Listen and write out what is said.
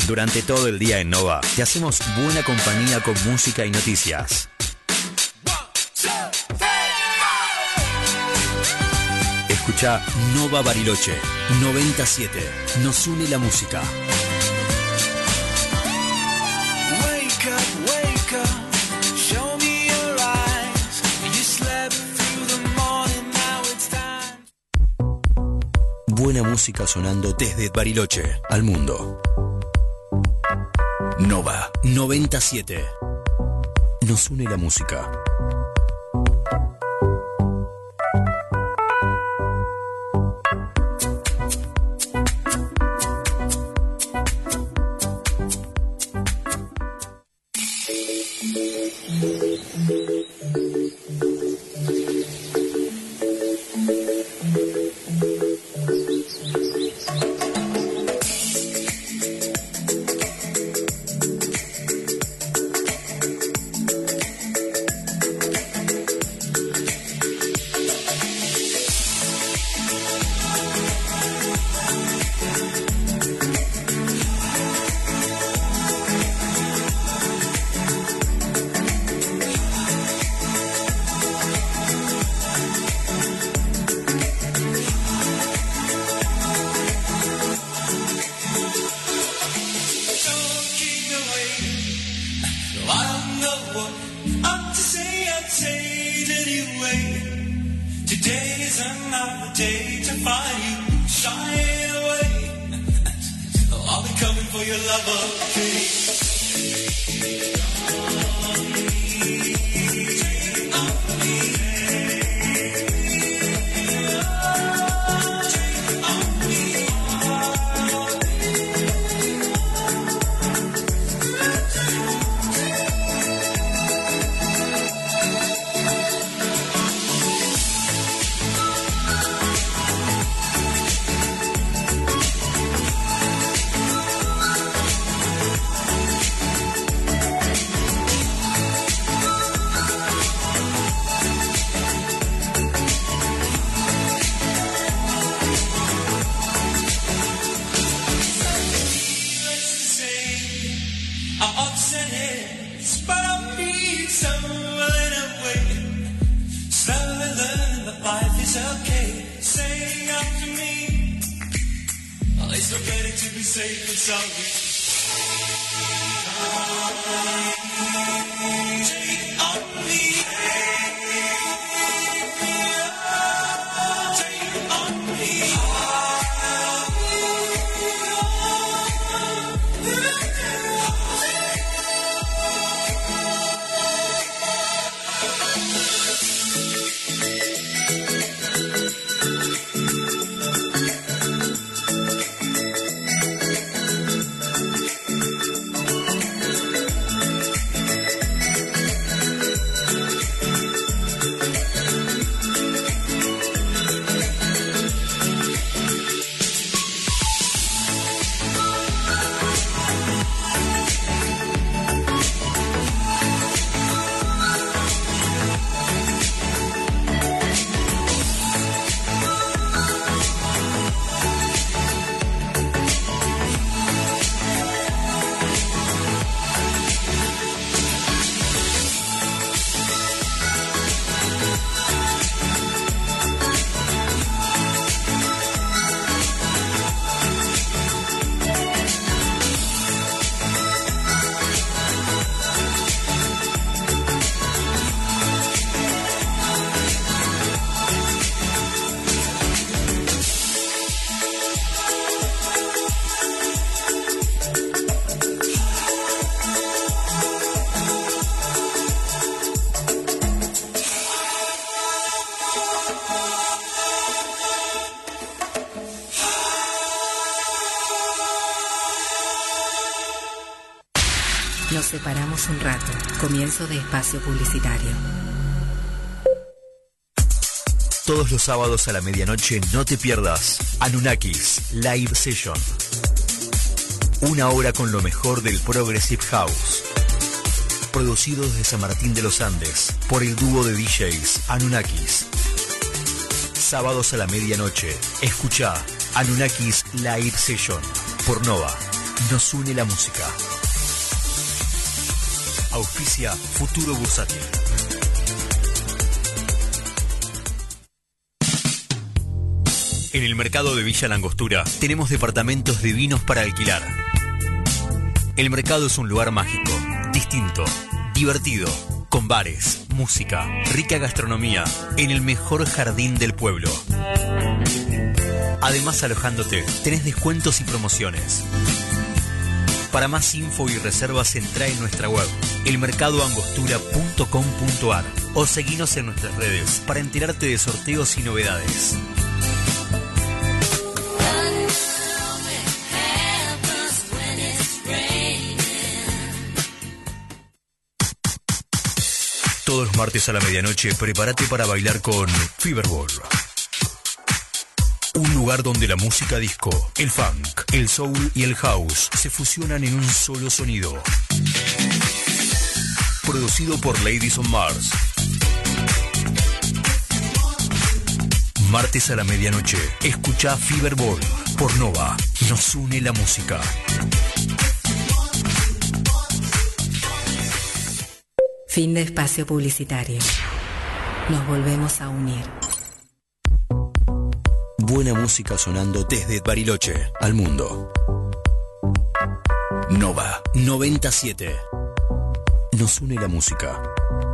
Durante todo el día en Nova, te hacemos buena compañía con música y noticias. Escucha Nova Bariloche 97. Nos une la música. Buena música sonando desde Bariloche al mundo. Nova 97. Nos une la música. Nos separamos un rato. Comienzo de espacio publicitario. Todos los sábados a la medianoche no te pierdas Anunnakis Live Session. Una hora con lo mejor del Progressive House. Producido desde San Martín de los Andes por el dúo de DJs Anunnakis. Sábados a la medianoche. Escucha Anunnakis Live Session por Nova Nos une la música. Auspicia Futuro Bursátil. En el mercado de Villa Langostura tenemos departamentos divinos para alquilar. El mercado es un lugar mágico, distinto, divertido, con bares, música, rica gastronomía, en el mejor jardín del pueblo. Además, alojándote, tenés descuentos y promociones. Para más info y reservas, entrá en nuestra web, elmercadoangostura.com.ar, o seguinos en nuestras redes para enterarte de sorteos y novedades. Todos los martes a la medianoche, prepárate para bailar con Feverball. Un lugar donde la música disco, el funk, el soul y el house se fusionan en un solo sonido. Producido por Ladies on Mars. Martes a la medianoche, escucha Feverball por Nova. Nos une la música. Fin de espacio publicitario. Nos volvemos a unir. Buena música sonando desde Bariloche al mundo. Nova 97. Nos une la música.